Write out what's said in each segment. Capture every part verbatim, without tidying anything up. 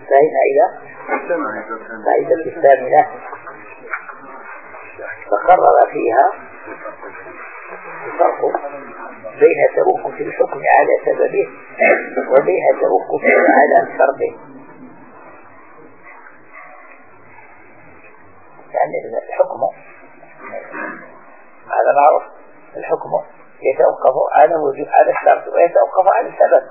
انتهينا إلى الفائدة الثامنة، فقرر فيها الفرق بين توقف الحكم على سببه وبين توقفه على شرطه. يعني الحكم هذا معروف، الحكم يتوقف على وجود على الشرط ويتوقف على السبب.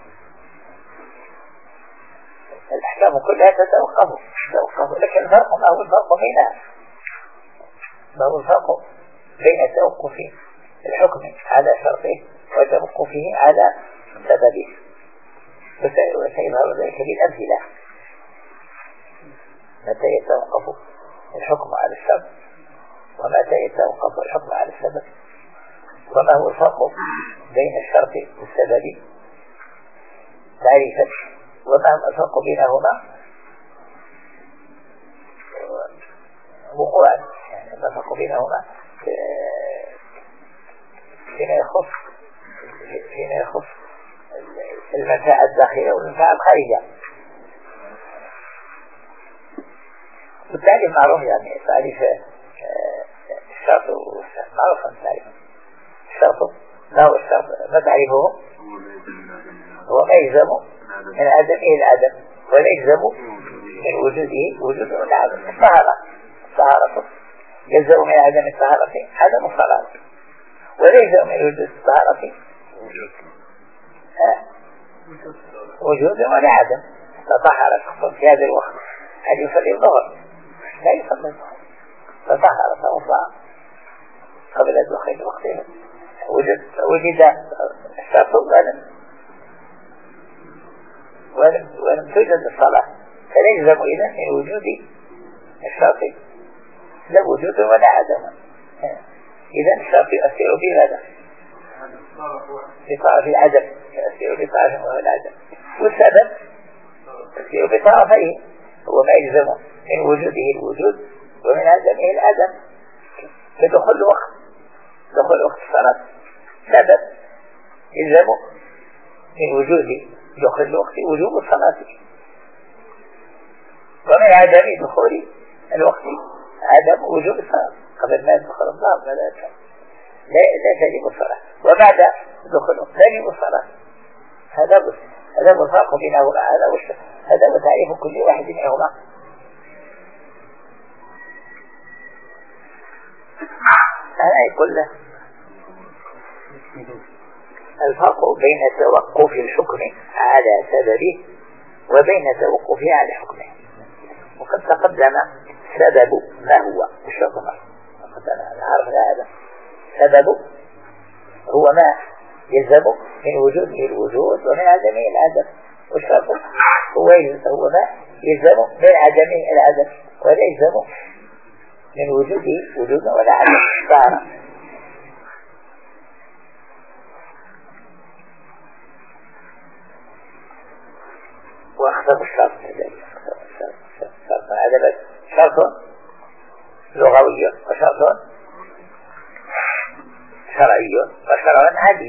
الأحكام كلها تتوقف تتوقف لكن الفرق ما هو الفرق بينها؟ ما هو الفرق بين توقف الحكم على شرطه وتوقفه على سببه؟ وسيظهر ذلك بالأمثلة. متى يتوقف الحكم على الشرط ومتى يتوقف الحكم على السبب، وما هو الفرق بين الشرط والسبب تعريفا، وما هو الفرق بينهما وقوعا، يعني ما الفرق بينهما فيما يخص فيما يخص المنفعة الداخلية والمنفعة الخارجية. والتعريف معروف، يعني تعريف الشرط معروف. تعريف الشرط ما هو الشرط؟ ما تعريفه؟ هو ما يلزم من عدمه العدم ولا يلزم من وجوده وجود العدم. الطهارة الطهارة يلزم من عدم الطهارة عدم الصلاة، وليس من وجود الطهارة وجود ولا عدم. تطهر في هذا الوقت هل يصلي الظهر؟ لا يصلي الظهر. تطهر فوضع قبل دخول وقتها، وجد وجد الشرط ولم ولم ولم توجد الصلاة، فليلزم إذن من وجود الشرط لا وجود ولا عدم. إذن الشرط يؤثر في هذا بطرف العدم، يؤثر بطرف وهو العدم، والسبب يؤثر بطرفيه، هو ما يلزم من وجوده الوجود ومن عدمه العدم. فدخل وقت دخل وقت الصلاة سبب يلزم من وجود دخل وقت وجوب الصلاة، ومن عدم دخول الوقت عدم وجوب الصلاة. قبل ما يدخل الظهر لا لا تجب الصلاة، وبعد دخول الوقت تجب الصلاة. هذا هو هذا هو الفرق بينهما، هذا هذا هو تعريف كل واحد منهما. أنا يقول له الفرق بين توقف الحكم على سببه وبين توقفه على حكمه. وقد تقدم سبب ما هو الشرط. نعرف هذا سبب هو ما يلزم من وجوده الوجود ومن عدمه العدم، والشرط هو هو ما يلزم من عدمه العدم ولا يلزم من وجوده وجودا ولا عدم. ظاهرة واختار الشرط هذا شرط لغوي وشرط شرعي وشرع عادي.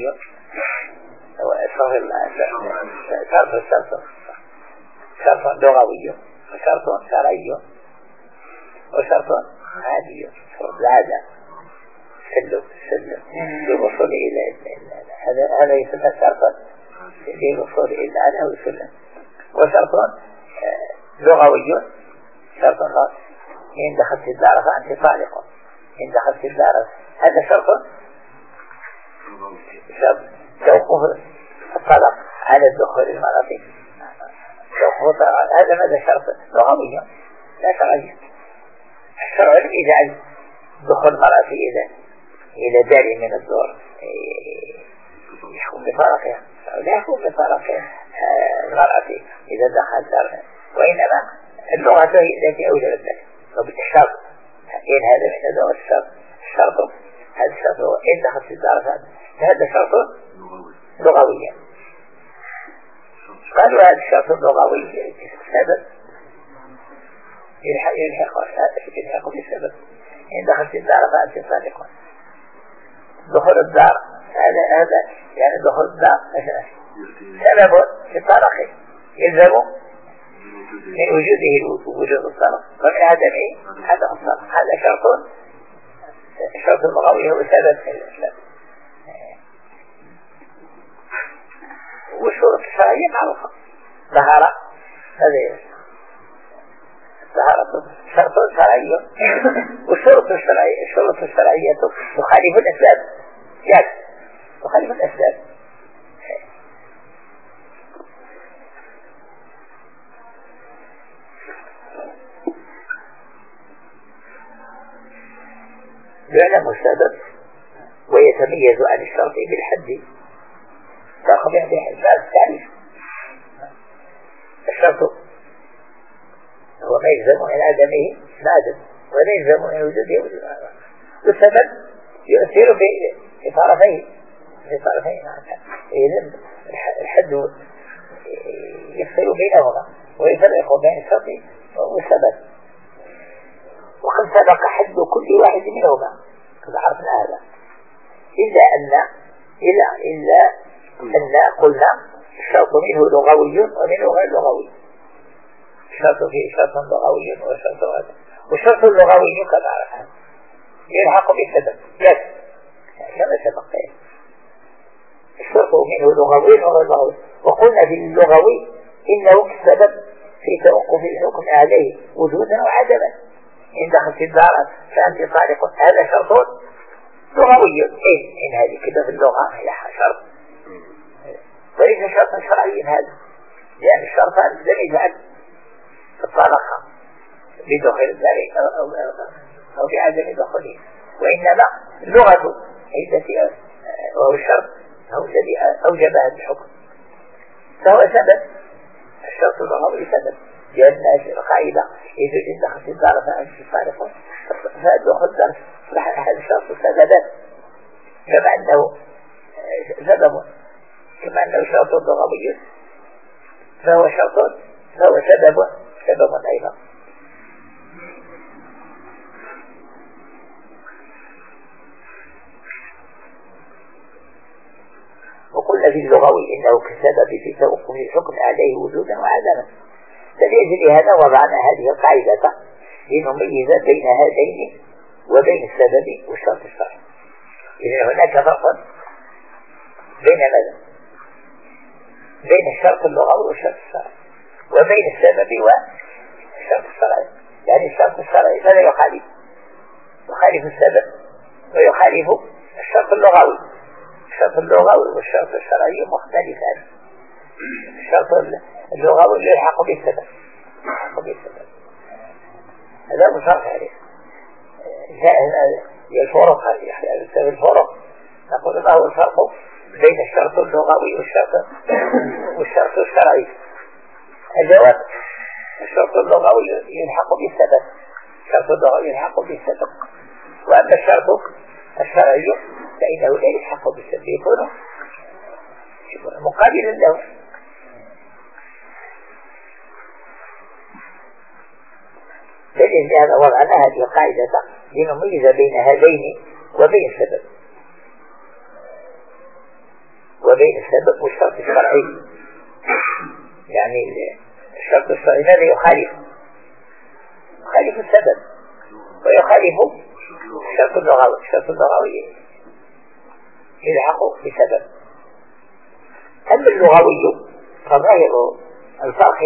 شرط الشرط شرط لغوي وشرط شرعي وشرط عادي. العادة سلم سلم للوصول إلى هذا هذا يسمى شرطا للوصول إلى العادة والسلم. وشرط لغوي شرط خاص، إن دخلت الدار فأنت طالق، إن دخلت الدار هذا شرط شرط توقف الطلق على الدخول المرضي. هذا ماذا شرط لغوي لا شرعي. الشرع يجعل دخول المرأة إلى إلى دار من الدور يحكم بفرقها، لا يحكم بفرقها المرأة إذا دخل دار، وإنما اللغة هي التي أوجبت ذلك. وبالشرط إن هذا من أدوات الشرط. الشرط هذا الشرط هو إن دخلت الدار هذا شرط لغوي. قالوا هذا الشرط اللغوي سبب يلحق يلحق بالسبب. إن دخلت الدار فأنت صادق. دخول الدار هذا هذا يعني دخول الدار سبب في طرقه يلزم من وجوده وجود الصرف ومن عدمه عدم الصرف. هذا شرط شرط اللغوي هو سبب في الإسلام. والشروط الشرعية معروفة. طهارة هذه طهارة شرط شرعي والشروط الشرعية الشروط الشرعية تخالف الأسباب يعني تخالف الأسباب. يعلم السبب ويتميز عن الشرط بالحد. تأخذ به الباب الثالث. الشرط هو ما يلزم من عدمه عدم ولا يلزم من وجوده وجود. والسبب يؤثر في طرفين في طرفين الحد يفصل بينهما ويفرق بين الشرط والسبب. وقد سبق حد كل واحد منهما كما عرفنا هذا إلا أن إلا إلا أن قلنا الشرط منه لغوي ومنه غير لغوي. الشرط فيه شرط لغوي وشرط غير. والشرط اللغوي كما عرفنا يلحق بالسبب بس كما سبق. الشرط منه لغوي وغير لغوي. وقلنا في اللغوي إنه السبب في توقف الحكم عليه وجودا وعدما. إن دخلت الدار فأنت طالق. هذا شرط لغوي. إيه إن هذه كده في اللغة هي شرط وليس شرطا شرعيا هذا لأن الشرطان لم يجعل الطلاق بدخول الدار أو, أو, أو بعدم دخوله وإنما اللغة هي التي وهو الشرط هو الذي أوجب هذا الحكم فهو سبب. الشرط اللغوي سبب لأن القاعدة إذا إن دخلت الدار فأنت طالق فأدخل الدار هذا الشرط سببا كما أنه سبب كما أنه شرط لغوي فهو شرط فهو سبب سبب أيضا. وقلنا في اللغوي إنه كسبب في توقف الحكم عليه وجودا وعدما. فلأجل هذا وضعنا هذه القاعدة لنميز بين هذين وبين السبب والشرط الشرعي. إذن هناك فرق بين ماذا؟ بين الشرط اللغوي والشرط الشرعي وبين السبب والشرط الشرعي. يعني الشرط الشرعي فلا يخالف يخالف السبب ويخالف الشرط اللغوي. الشرط اللغوي والشرط الشرعي مختلفان. الشرط اللغوي يلحق بالسبب يلحق بالسبب هذا مشرح عليه. الفرق الفرق نقول ما هو الفرق بين الشرط اللغوي والشرط والشرط الشرعي. الجواب الشرط اللغوي يلحق بالسبب الشرط اللغوي يلحق بالسبب وأما الشرط الشرعي فإنه لا يلحق بالسبب يكون مقابلا له. فلهذا وضعنا هذه القاعدة لنميز بين هذين وبين السبب وبين السبب والشرط الشرعي. يعني الشرط الشرعي ماذا يخالف يخالف السبب ويخالف الشرط اللغوي. الشرط اللغوي يلحق بسبب. أما اللغوي فظاهر الفرق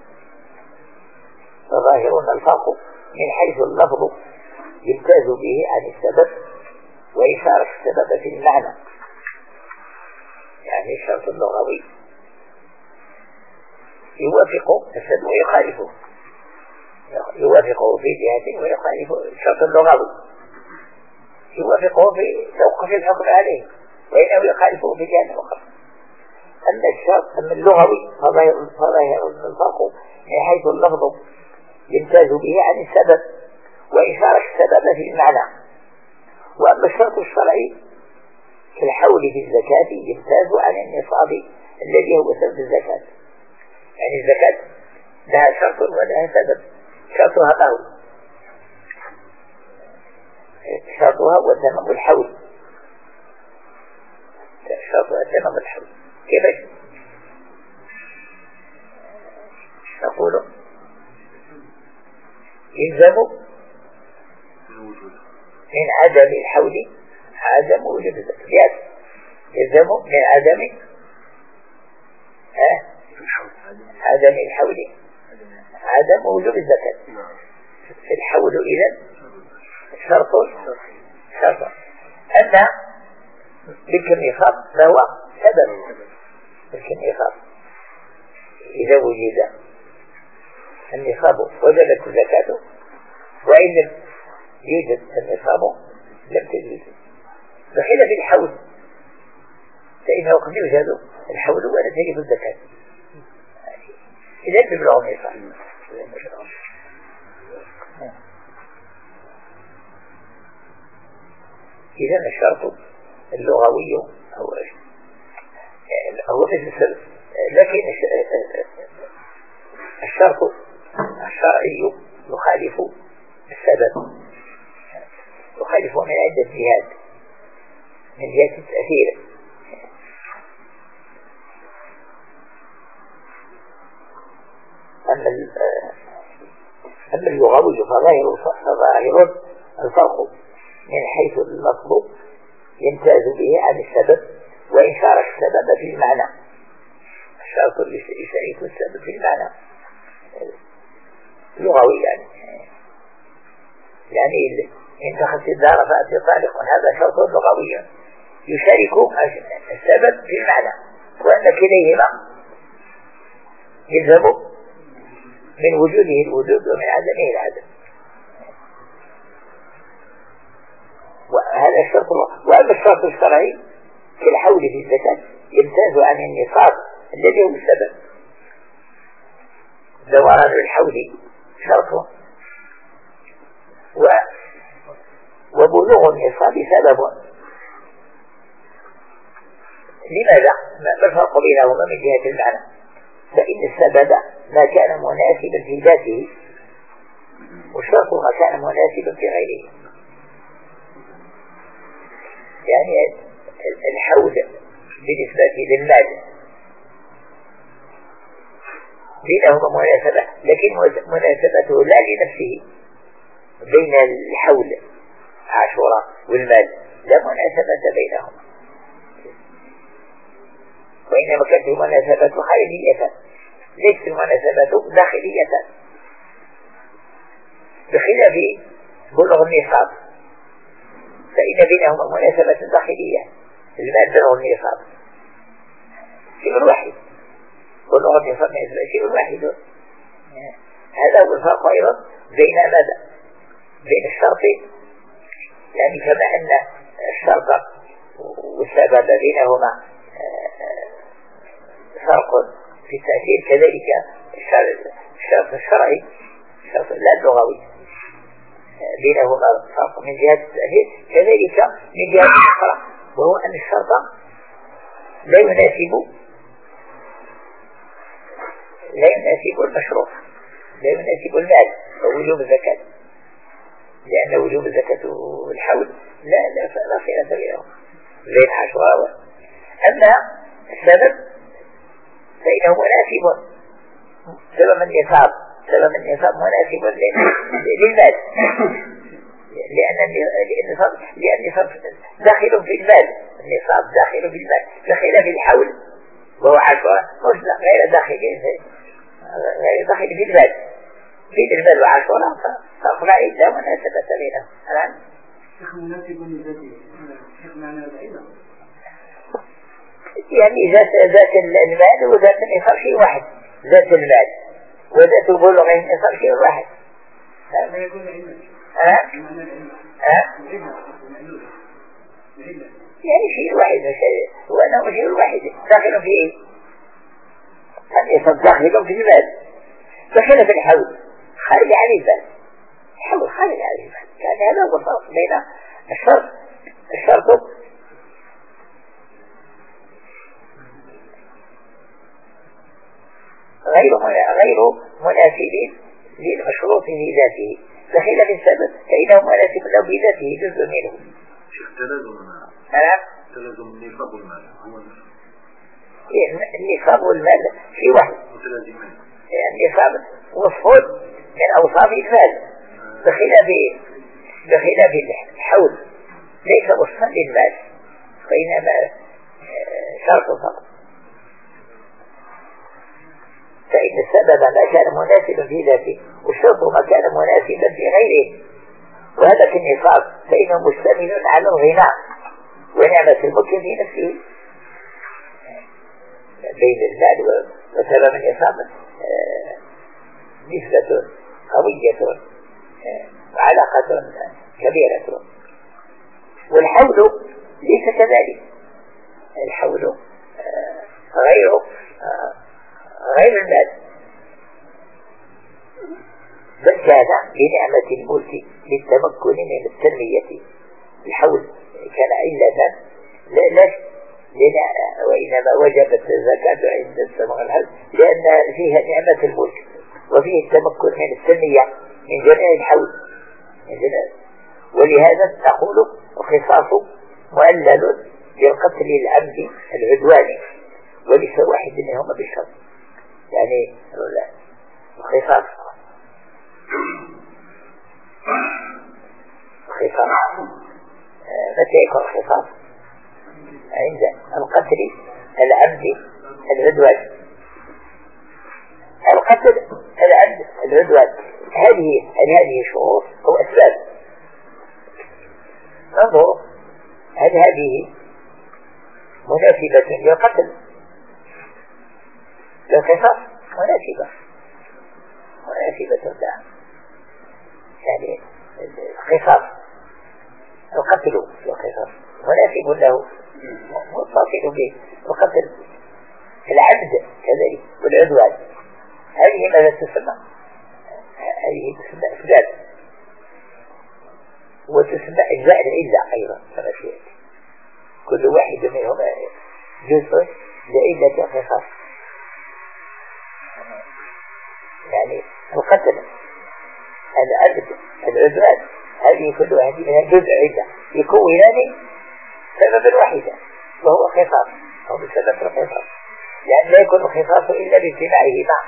فظاهرون الفرق من حيث اللفظ يمتاز به عن السبب وإشارة السبب في المعنى. يعني الشرط اللغوي يوافق السبب ويخالفه يوافقه في جهة ويخالفه. الشرط اللغوي يوافقه في توقف الحكم عليه وإنه يخالفه في جهة أخرى. أما الشرط أما اللغوي فظاهر الفرق من حيث اللفظ يمتاز به عن السبب وإشارة السبب في المعنى. وأما الشرط الشرعي كالحول في الزكاة يمتاز عن النصاب الذي هو سبب الزكاة. يعني الزكاة لها شرط ولها سبب. شرطها ما هو؟ شرطها هو تمام الحول. شرطها تمام الحول. كيف نقول يلزم من عدم الحول عدم وجود الزكاة. يلزم من عدم ها عدم الحول عدم وجود الزكاة. في الحول إذن شرط شرط أن ملك النصاب فهو سبب ملك النصاب. إذا وجد النصاب وجبت الزكاة، وإن لم يوجد النصاب لم تجد. بخلاف الحول فإنه قد يوجد الحول ولا تجد الزكاة إذا تبلغ النصاب. إذا الشرط اللغوي هو هو مثل، لكن الشرط الشرعي يخالف السبب، يخالف من عدة جهات، من جهة التأثير. أما أما اللغوي فظاهر فظاهر الفرق من حيث المطلوب يمتاز به عن السبب، وإن شارك السبب في المعنى. الشرط يشارك السبب في المعنى لغوي، يعني يعني إن دخلت الدار فأنت طالق، هذا شرط لغوي يشارك السبب في المعنى، وأن كليهما يلزم من وجوده الوجود ومن عدمه العدم. وهذا الشرط. وأما الشرط الشرعي في الحول في الزكاة يمتاز عن النصاب الذي هو السبب. دوران الحول شرط، و وبلوغ النصاب سبب. لماذا؟ ما الفرق بينهما من جهة المعنى؟ فإن السبب ما كان مناسبا في ذاته، والشرط ما كان مناسبا في غيره. يعني الحول بالنسبة للمال بينهما مناسبة، لكن مناسبته لا لنفسه. بين الحول عاشوراء والمال لا مناسبة بينهما، وإنما كانت مناسبة خارجية ليست مناسبة داخلية، بخلاف بلوغ النصاب فإن بينهما مناسبة داخلية. المال بلوغ النصاب شيء واحد، بلوغ النصاب شيء واحد. هذا هو الفرق أيضا بين ماذا؟ بين الشرط، يعني كما أن الشرط والسبب بينهما فرق في التأثير، كذلك الشرط الشرعي الشرط لا اللغوي بينهما فرق من جهة التأثير، كذلك من جهة الأخرى، وهو أن الشرط لا يناسب لا يناسب المشروع، لا يناسب المال ووجوب الزكاة، لأن وجوب الزكاة والحول لا لا لا خلاف بينهما زي العشوراء. أما السبب فإنه مناسب، سبب النصاب سبب النصاب مناسب للمال، لأن النصاب لأن النصاب داخل في المال، النصاب داخل في المال، بخلاف الحول وهو عشوراء غير داخل غير داخل في المال. في المال وعشوراء فرق بعيد لا مناسبة بينهم. الآن مناسب لذاته معنى بعيدا، يعني ذات ذات المال وذات النصاب شيء واحد، ذات المال وذات بلوغ النصاب شيء واحد. ما يقول علما ها ها ها يعني شيء واحد، وأنه شيء واحد داخل في إيه؟ النصاب داخل في المال، بخلاف الحول خارج عن المال. الحول خارج عن المال، يعني هذا هو الفرق بين الشرط الشرط غير غير مناسب للمشروط في ذاته، بخلاف السبب فإنه مناسب له بذاته جزء منه. شيخ تلازم نعم تلازم النصاب والمال هو النصاب والمال في واحد، متلازمين. النصاب وصف من أوصاف المال، بخلاف بخلاف الحول ليس وصفا للمال وإنما شرط فقط، فإن السبب ما كان مناسبا في ذاته والشرط ما كان مناسبا في غيره، وهذا في النصاب فإنه مشتمل على الغناء ونعمة الملك في نفسه بين المال وسبب النصاب نسبة قوية وعلاقة كبيرة، والحول ليس كذلك، الحول غير غير المال، بل كان بنعمة الملك للتمكن من التنمية. الحول كان علة لا لا وإنما وجبت الزكاة عند السماء الحج لأن فيها نعمة الملك وفيه التمكن من التنمية من جميع الحول، ولهذا نقول القصاص مؤلل للقتل العمد العدواني وليس واحد منهما بالشرط، يعني القصاص القصاص متى يكون القصاص؟ عند القتل العمد العدواني. القتل العمد العدواني هذه هذه شروط أو أسباب، انظر هل هذه مناسبة للقتل للقصاص؟ مناسبة مناسبة لها، يعني القصاص القتل والقصاص مناسب له متصل به، وقتل العبد كذلك والعدوان هذه ماذا تسمى؟ هذه تسمى أسباب وتسمى أجزاء العلة أيضا كما شئت، كل واحد منهما جزء لعلة القصاص، يعني القتل العبد العدوان هذه كل واحد منها جزء علة يكونان سببا واحدا وهو قصاص أو بسبب القصاص، لأن لا يكون القصاص إلا باجتماعه معه،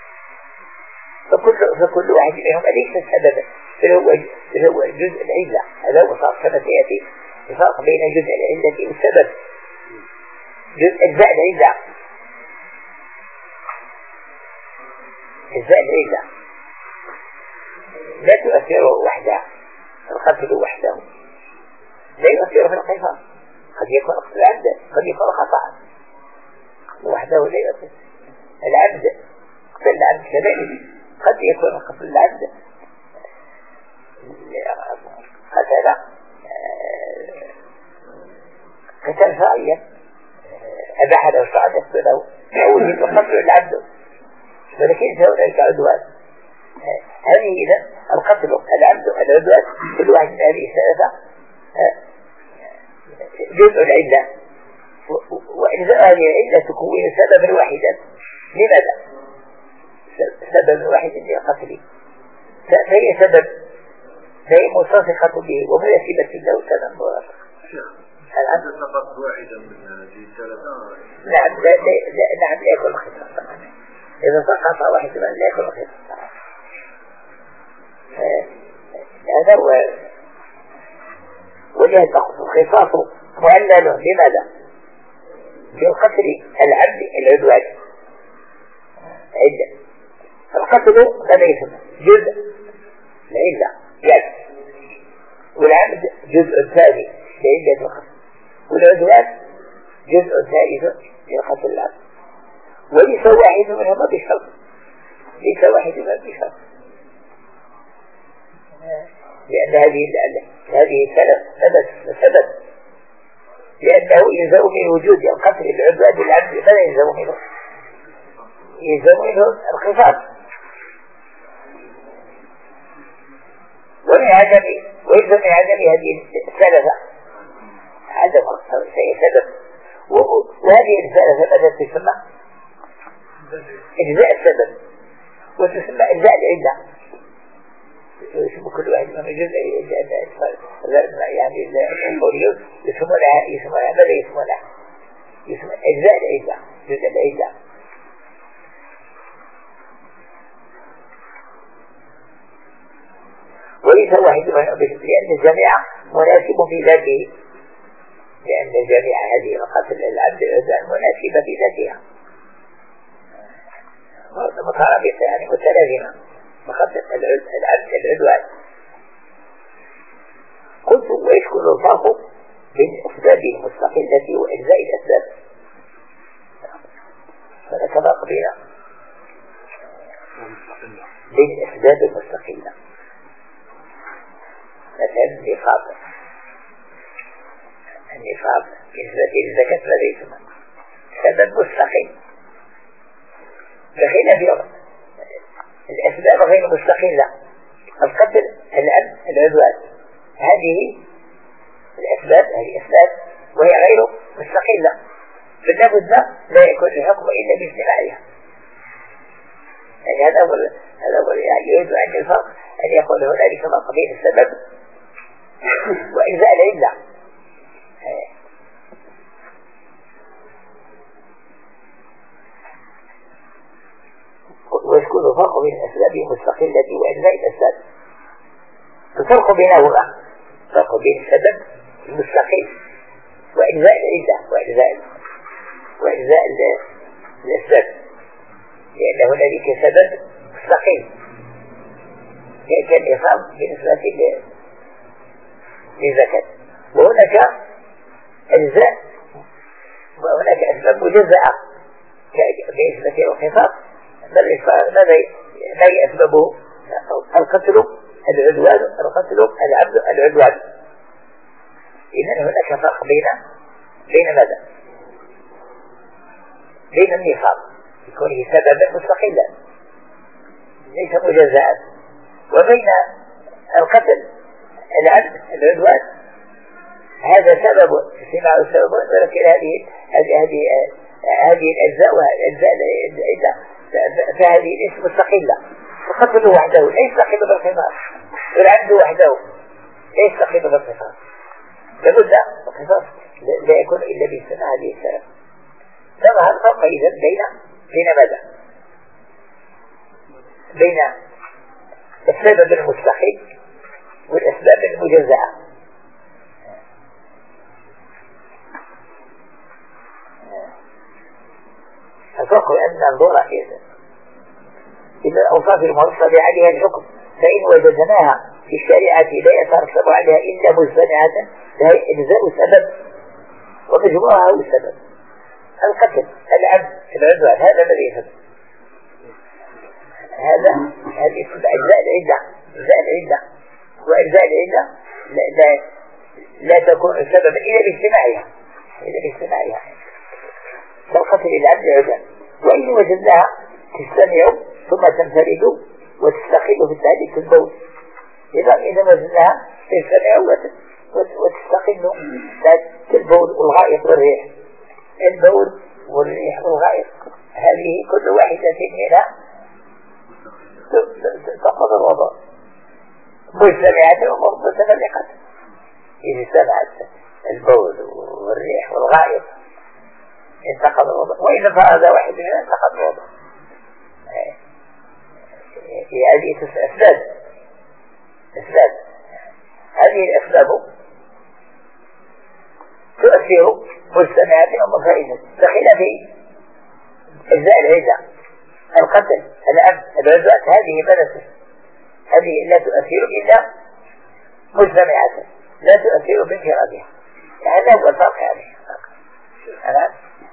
فكل, فكل واحد منهم ليس سببا فهو هو جزء العلة. هذا هو صار كما سيأتي الفرق بين جزء العلة والسبب. جزء أجزاء العلة أجزاء العلة لا تؤثر وحدها، القتل وحده لا يؤثر في القصاص، قد يكون قتل العبد قد يكون خطأ وحده لا يؤثر. العبد قتل العبد كذلك قد يكون قتل العبد قتل قتل فاعيا أباح له الشرع يقتله يوجد قتل العبد، ولكن هناك عدوان. هذه إذا القتل العبد العدوان كل واحد من هذه الثلاثة جزء العلة، وإجزاء هذه العلة تكون سببا واحدا. لماذا؟ سبب واحد للقتل فهي سبب فهي متصفة به ومناسبة له سبب مرافق. هذا سبب واحدا من هذه الثلاثة. نعم لا لا نعم لا يكون خطأ، إذا سقط واحد من لا يكون خطأ. هذا هو ولهذا القصاص مؤلل. لماذا؟ بالقتل العبد العدوان عدة. القتل ماذا يسمى؟ جزء العلة يعني، والعبد جزء ثاني لعلة القتل، والعدوان جزء ثالث لقتل العبد، وليس واحد منهما بشرط، ليس واحد منهما بشرط، لأن هذه هذه ثلاث سبب سبب لأنه يلزم من وجود القتل العدوان للعبد. ماذا يلزم منه؟ يلزم منه القصاص. ومن عدم ويلزم من عدم هذه الثلاثة عدم سبب، وهذه الثلاثة ماذا تسمى؟ أجزاء السبب، وتسمى أجزاء العلة. يسمى كل واحد من جزء يعني الحرية يسمونها يسمونها ماذا يسمونها؟ يسمى أجزاء العلة، جزء العلة. ليس واحد لأن الجميع مناسب في ذاته، لأن جميع هذه مقاصد العبد العدوان مناسبة في ذاتها مترابطة يعني متلازمة. مقاصد العبد العدوان قلت ويشكل الفرق بين الأسباب المستقلة وإجزاء الأسباب. هذا فرق بين بين الأسباب المستقلة. مثلا النفاق النفاق بالنسبة للزكاة لديه سبب مستقل بخلاف الأسباب غير مستقلة. القتل العبد العدوان هذه الأسباب هذه أسباب وهي غير مستقلة، فلا بد لا يكون الحكم إلا باجتماعها. يعني هذا هو هذا هو يعني يريد أن الفرق أن يكون هنالك فرق بين السبب وإجزاء العلة. ويكون الفرق بين الأسباب المستقلة وإجزاء الأسباب. الفرق بينهما فرق بين السبب المستقل وإجزاء العلة وإجزاء وإجزاء الأسباب، لأن هنالك سبب مستقل كالنفاق بالنسبة للزكاة، وهناك أجزاء وهناك أسباب مجزأة بالنسبة للخفاق. ما يسببه القتل العدوان القتل العبد العدوان. إذن هناك فرق بين بين ماذا؟ بين النفاق يكون سببا مستقلا ليس مجزأ، وبين القتل العبد العدوان هذا سبب استماع السبب، ولكن هذه هذه هذه هذه الأجزاء والأجزاء العدة فهذه ليست مستقلة. القتل وحده لا يستقل بالقصاص، والعبد وحده لا يستقل بالقصاص. لابد القصاص لا يكون إلا باجتماع هذه السبب. فظهر الفرق إذا بين بين ماذا؟ بين السبب المستقل والأسباب المجزأة. الفرق أن ننظر إلى الأوصاف المرتبة عليها الحكم، فإن وجدناها في الشريعة لا يترتب عليها إلا مجتمعة فهي إجزاء سبب ومجموعها هو السبب. القتل العبد العدوان هذا الذي يفهم هذا هذه أجزاء العدة أجزاء العدة وأجزاء العدة لا, لا, لا تكون السبب إلا باجتماعها إلا باجتماعها. فالقتل العبد العدوان وإن وجدناها تجتمع ثم تنفرد وتستقل في التهديد البول. إذا إذا وجدناها تجتمع وتستقل في البول والغائط والريح. البول والريح والغائط هذه كل واحدة منها تقضي الوضوء مجتمعة ومتفرقة. إذا اجتمعت البول والريح والغائط انتقض الوضوء، وإذا فرد واحد منها انتقض الوضوء. هذه أسباب أسباب هذه الأسباب تؤثر مجتمعات ومفائدة بخلاف أجزاء العزة القتل العبد العزوات هذه مدرسة هذه لا تؤثر إلا مجتمعات لا تؤثر بانفرادها. هذا هو الفرق يعني. أنا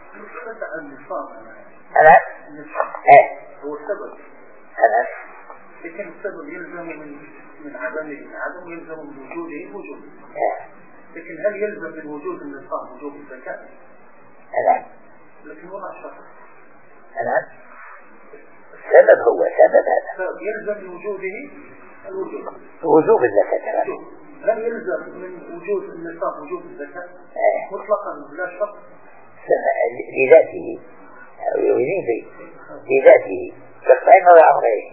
أنا إيه هو السبب أنا لكن السبب يلزم من من عدمه من عدم يلزم من وجوده وجوده. لكن هل يلزم من وجود النصاب وجود الزكاة؟ أنا لكن وضع شرط. أنا السبب هو سبب هذا يلزم من وجوده الوجود وجوب الزكاة. هل يلزم من وجود النصاب وجود الزكاة؟ مطلقا بلا شرط. لذاته أو يريد لذاته فإنه غيره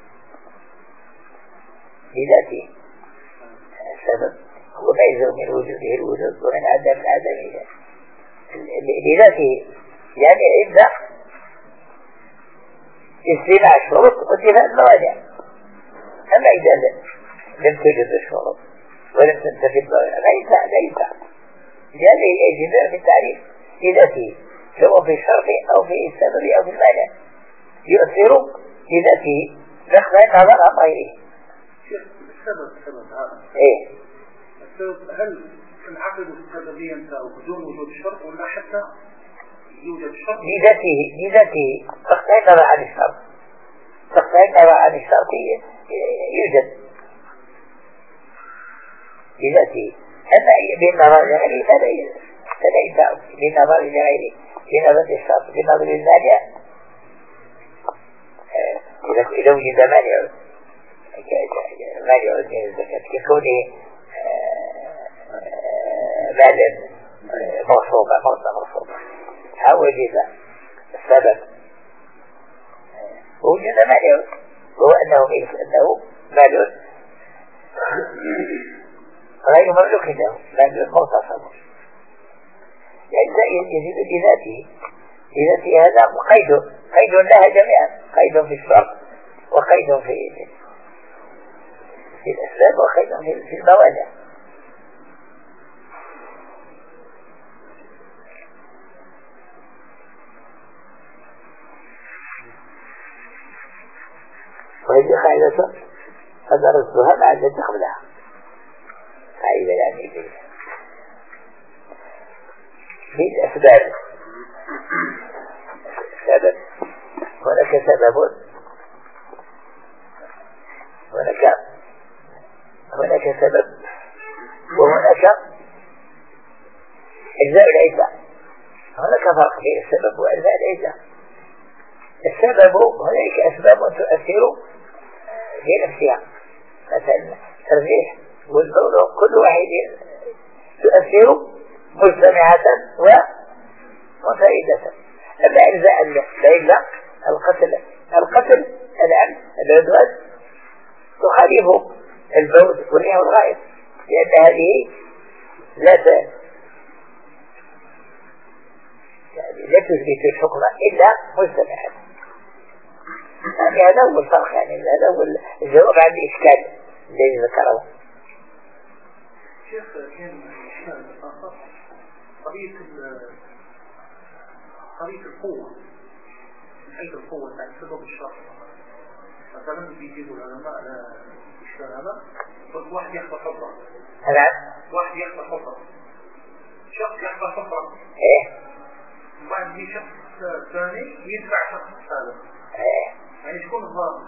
لذاته السبب هو ما يلزم من وجوده الوجود ومن عدم العدم لذاته يعني عند استيلاء الشروط وانتفاء الموانع. أما إذا لم توجد الشروط ولم تنتفي الضرورة ليس ليس هذه الأجزاء في التعريف لذاته سواء في الشرط أو في السبب أو في المعنى يؤثر لذاته دخل النظر عن غيره. السبب السبب هذا إيه السبب هل تنعقد سببيا أو بدون وجود الشرط ولا حتى يوجد الشرط لذاته لذاته دخل النظر عن الشرط دخل النظر عن الشرط يوجد لذاته أما بالنظر لغيره فلا ينفع بالنظر لغيره بنظر الشرط بنظر المانع إذا وجد مانع مانع من الزكاة ككونه مالا مغصوبا مغصوبا أو وجد السبب ووجد مانع وهو أنه أنه مال غير مملوك له مال مغتصب يجب لذاته لذاته هذا قيد قيد لها جميعا قيد في الشرط وقيد في في الأسباب وقيد في الموانع. وهذه قاعدة فدرستها بعد أن قبلها قاعدة يعني بالأسباب سبب هناك سبب هناك هناك سبب وهناك أجزاء العزة هناك فرق بين السبب وأجزاء العزة. السبب هناك أسباب تؤثر في نفسها مثلا الريح والبول كل واحد تؤثر مجتمعة ومنفردة. أما أجزاء العلة القتل القتل العمد العدوان تخالف البول والريح والغائط لأن هذه لا يعني لا تثبت الحكم إلا مجتمعة. يعني هذا هو الفرق يعني هذا هو الجواب عن الإشكال الذي ذكره. شيخ كان إشكال آخر قضية قضية القوة من حيث القوة يعني سبب الشرط مثلا بيجيبوا العلماء على الإشكال هذا واحد يحفظ حفرة نعم واحد يحفظ حفرة شخص يحفظ حفرة إيه وبعد في شخص ثاني يدفع شخص ثالث إيه يعني شكون الظالم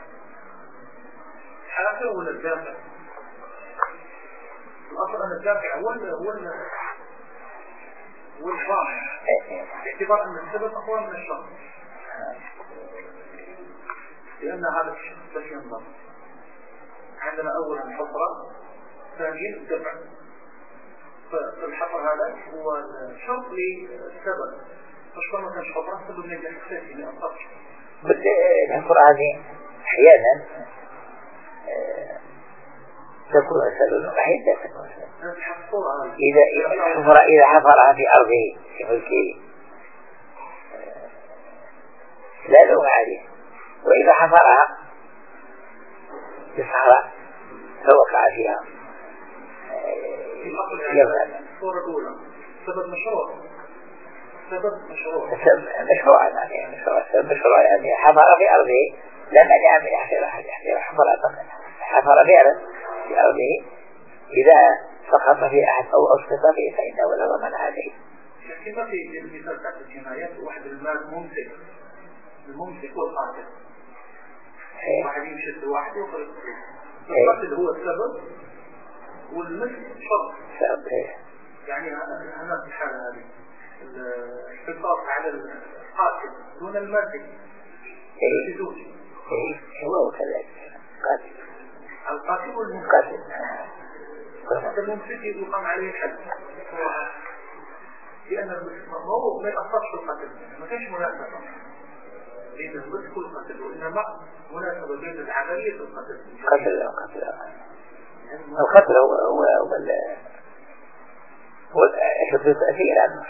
الحافر ولا الدافع؟ الأصل أن الدافع هو ال هو ال هو الظالم باعتبار أن السبب أقوى من الشخص لأن هذا الشخص باش ينظر عندنا أولا حفرة ثانيا الدفع فالحفر هذا هو الشرط للسبب فشكرا ما كانش حفرة السبب نجح أساسي لأنصر الحفرة هذه أحيانا تكون سبب وحيد لا تكون سبب إذا حفر إذا حفرها في أرضه في ملكه لا لوم عليه وإذا حفرها في صحراء فوقع فيها يفعل الصورة الأولى سبب مشروع سبب مشروع مشروع يعني مشروع مشروع يعني حفر في أرضه لا مانع من يحفر أحد يحفر حفر حفر فعلا في أرضه إذا سقط في أحد أو أسقط فيه فإنه لا ضمان عليه. لكن ما في المثال بتاعت الجنايات واحد المال ممسك الممسك والقاتل واحد يمشي واحد ويخرج القاتل هو السبب والمسك شرط يعني أنا في الحالة هذه الحفاظ على القاتل دون الماسك الزوج هو كذلك قاتل القاتل والمقاتل حتى الممسك يقام عليه الحد لأن الموضوع ما يأثرش في القتل ما كانش مناسبة بين المسك والقتل وإنما مناسبة بين العملية والقتل القتل القتل القتل هو هو هو هو الحدود تأثير عنه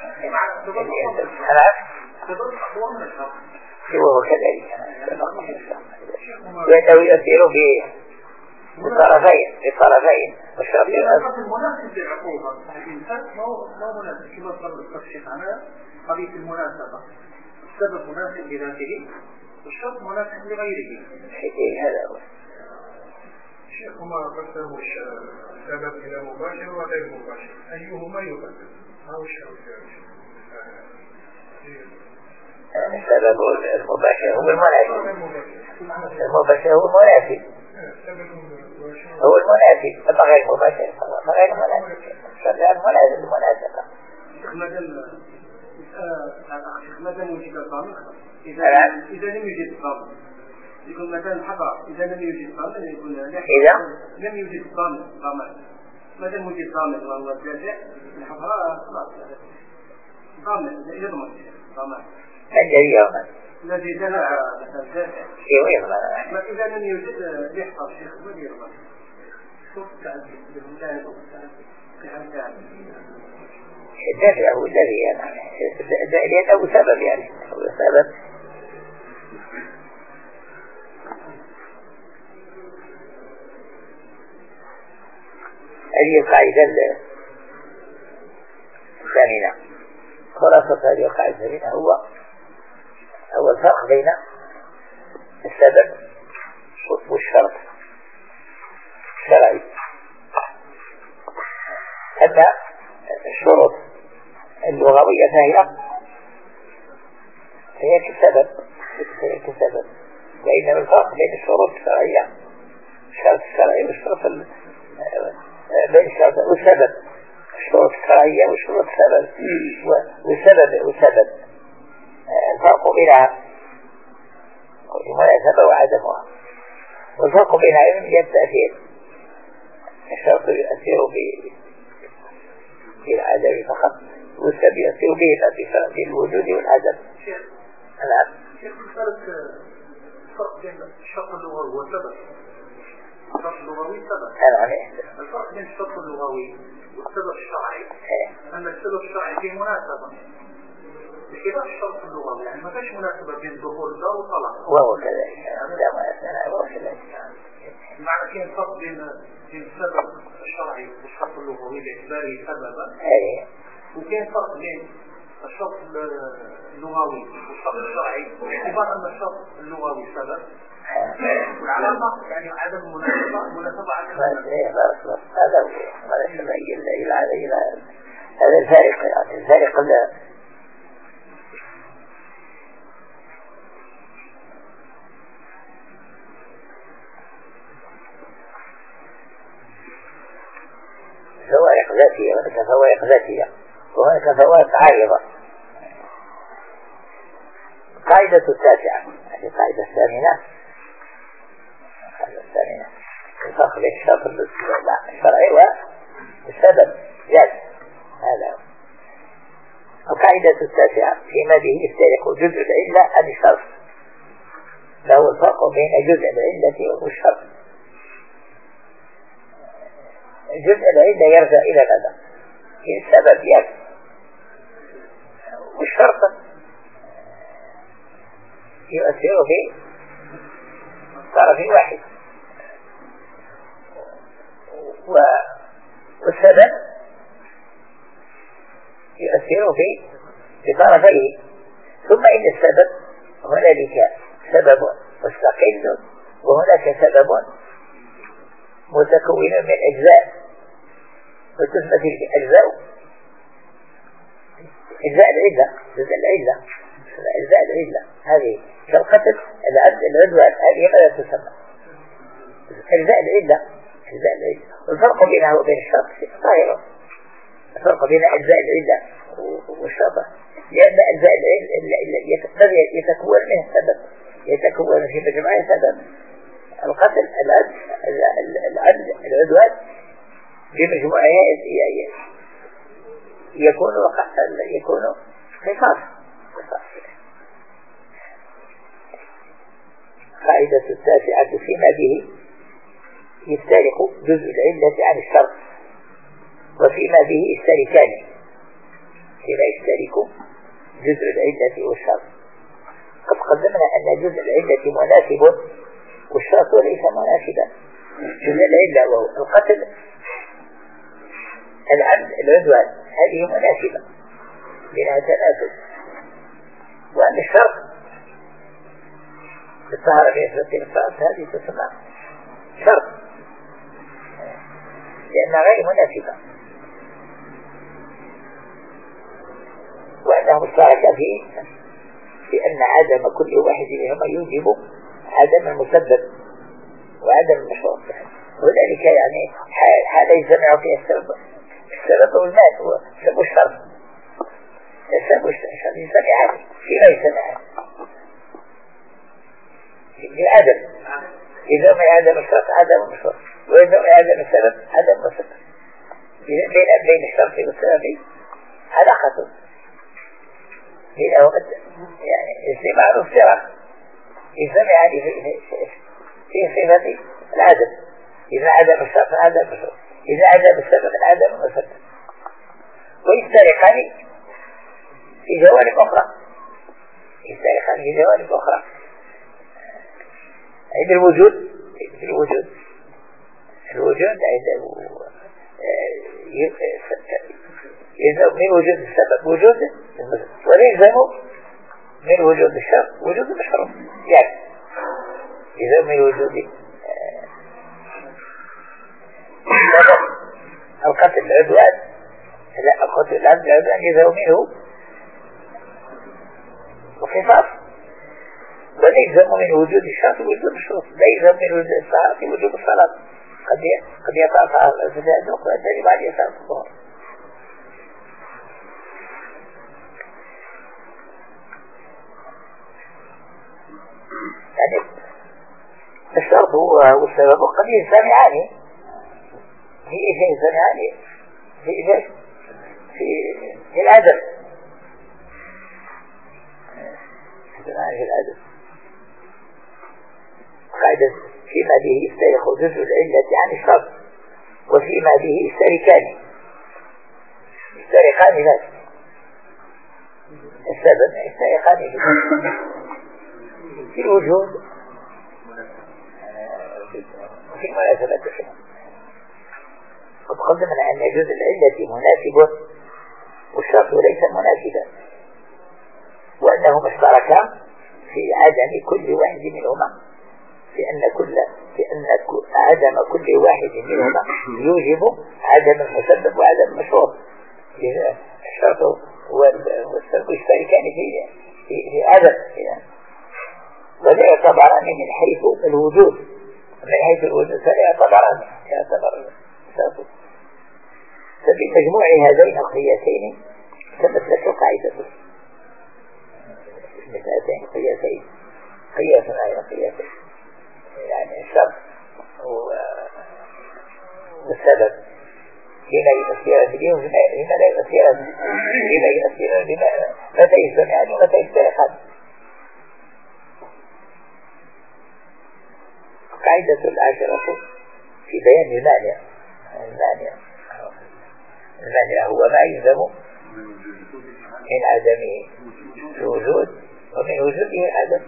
أقوى من الشر هو كذلك لأنه يؤثر بطرفين بطرفين والشرط المناسب للعقوبة الإنسان ما هو ما مناسب كما قال الشيخ عنها قضية المناسبة السبب مناسب لذاته والشرط مناسب لغيره. هذا هو شيخ ما قسمه السبب إلى مباشر وغير مباشر أيهما يقدم أو الشرط السبب المباشر هو المناسب المباشر هو المناسب هو المناسب أما غير مباشر فغير مناسب فغير مناسب المناسبة. مثلا وجد الضامن إذا إذا لم يوجد الضامن يكون مثلا حضر إذا لم يوجد الضامن يكون إذا لم يوجد الضامن ضامن مثلا وجد الضامن وهو الجازع الحضر خلاص ضامن يضمن ضامن الذي يضمن الذي دلع مثلا جازع يضمن إذا لم يوجد يحفظ شيخ من يضمن شوف تعدي بالمشاهد الدافع هو الذي يعني لأنه سبب يعني هو سبب. هذه القاعدة الثامنة خلاصة هذه القاعدة الثامنة هو هو الفرق بين السبب والشرط الشرعي. أما الشروط اللغوية فهي هي كسبب هي كسبب وإنما الفرق بين الشروط الشرعية الشرط الشرعي والشروط بين الشرط والسبب الشروط الشرعية والشروط السبب والسبب والسبب الفرق بينها المناسبة وعدمها والفرق بينها هي التأثير. الشرط يؤثر بالعدم فقط والسبب يؤثر به بالوجود والعدم. نعم. كيف الفرق بين الشرط اللغوي والسبب؟ الشرط اللغوي سبب. الفرق بين الشرط اللغوي والسبب الشرعي أن السبب الشرعي فيه مناسبة بخلاف الشرط اللغوي يعني ما فيش مناسبة بين دخول الدار وطلاق. وهو كذلك. وهو كذلك. معنى كين فرق بين السبب الشرعي والشرط اللغوي باعتباره سببا وكين فرق بين الشرط اللغوي والشرط الشرعي باعتبار أن الشرط اللغوي سبب والعلامة يعني عدم مناسبة مناسبة عدم هذا هذا الشرعي إلى إلى هذا الفارق يعني الفارق فوائق ذاتية وهناك فوائق ذاتية وهناك فوائق عارضة. قاعدة التاسعة هذه القاعدة الثامنة القاعدة الثامنة الفرق بين الشرط الشرعي والسبب ذات هذا. القاعدة التاسعة فيما به يفترق جزء العلة عن الشرط فهو الفرق بين جزء العلة والشرط. جزء العلة يرجع إلى ماذا؟ إلى السبب يرجع والشرط يؤثر في طرف واحد والسبب يؤثر في بطرفيه. ثم إن السبب هنالك سبب مستقل وهناك سبب متكون من أجزاء وتثبت الأجزاء أجزاء العلة جزء العلة أجزاء العلة هذه كالقتل العبد العدوان هذه ماذا تسمى أجزاء العلة أجزاء العلة. والفرق بينها وبين الشرط ظاهر. الفرق بين أجزاء العلة والشرط لأن أجزاء العلة يتكون منه سبب يتكون في مجموعة سبب القتل العبد العبد العدوان بمجموعة يكون يكون قصاص. قاعدة التاسعة فيما به يفترق جزء العلة عن الشرط وفيما به يشتركان فيما يشترك جزء العلة والشرط. قد قدمنا أن جزء العلة مناسب والشرط ليس مناسبا من العلة وهو القتل العمد العدوان هذه مناسبة لها تناسب، وأن الشرط الطهارة بين اثنتين الفاس هذه تسمى شرط لأنها غير مناسبة، وأنه اشترك في في أن عدم كل واحد منهما يوجب عدم المسبب وعدم المشروع، وذلك يعني حال يجتمع فيها السبب السبب والمال هو سبب الشرط، السبب الشرط يجتمعان فيما يجتمعان للعدم، إذا ما عدم الشرط عدم المشروع، وإذا ما عدم السبب عدم المسبب، بين بين الشرط والسبب علاقة يعني اجتماع وافتراق يجتمع في في صفة العدم، إذا عدم الشرط عدم المشروع، إذا عدم السبب عدم المسبب، ويفترقان في جوانب أخرى يفترقان في جوانب أخرى عند الوجود في الوجود الوجود عند يلزم من وجود السبب وجود المسبب، ويلزم من وجود الشرط وجود المشروع، يعني يلزم من وجود القتل العدوان لا القتل العمد العدوان يلزم منه وقصاص، ويلزم من وجود الشرط وجود الشروط، لا يلزم من وجود الصلاة وجود الصلاة، قد قد يقع الفساد وقد يجب عليه يسار الظهر. يعني الشرط هو والسبب قد يجتمعان في ايش يجتمعان في ايش في في العدم يجتمعان في العدم، قاعدة فيما به يفترق جزء العلة عن الشرط، وفيما به يفترقان يفترقان ذات السبب يفترقان في الوجود في المناسبة الحكم. قد قدمنا أن جزء العلة مناسب والشرط ليس مناسبا، وأنهما اشتركا في عدم كل واحد منهما، لأن كل لأن عدم كل واحد منهما يوجب عدم المسبب وعدم المشروط، الشرط والسبب يشتركان في في عدم، ولا يعتبران من حيث الوجود، من حيث الوجود فلا يعتبران يعتبر الشرط، فبمجموع هذين القياسين تمثلت قاعدة مثلتين قياسين قياس على قياسين، يعني الشرط والسبب هنا يؤثر بهم هنا لا يؤثر هنا يؤثر بما متى يجتمعان ومتى يفترقان. القاعدة العاشرة في بيان المانع، المانع المانع هو ما يلزم من عدمه الوجود ومن وجوده العدم.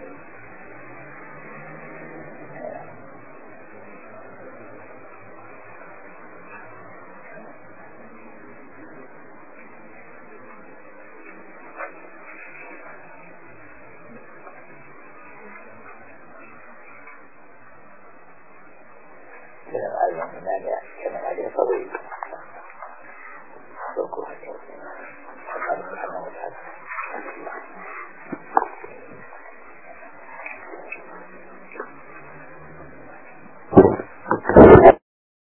المانع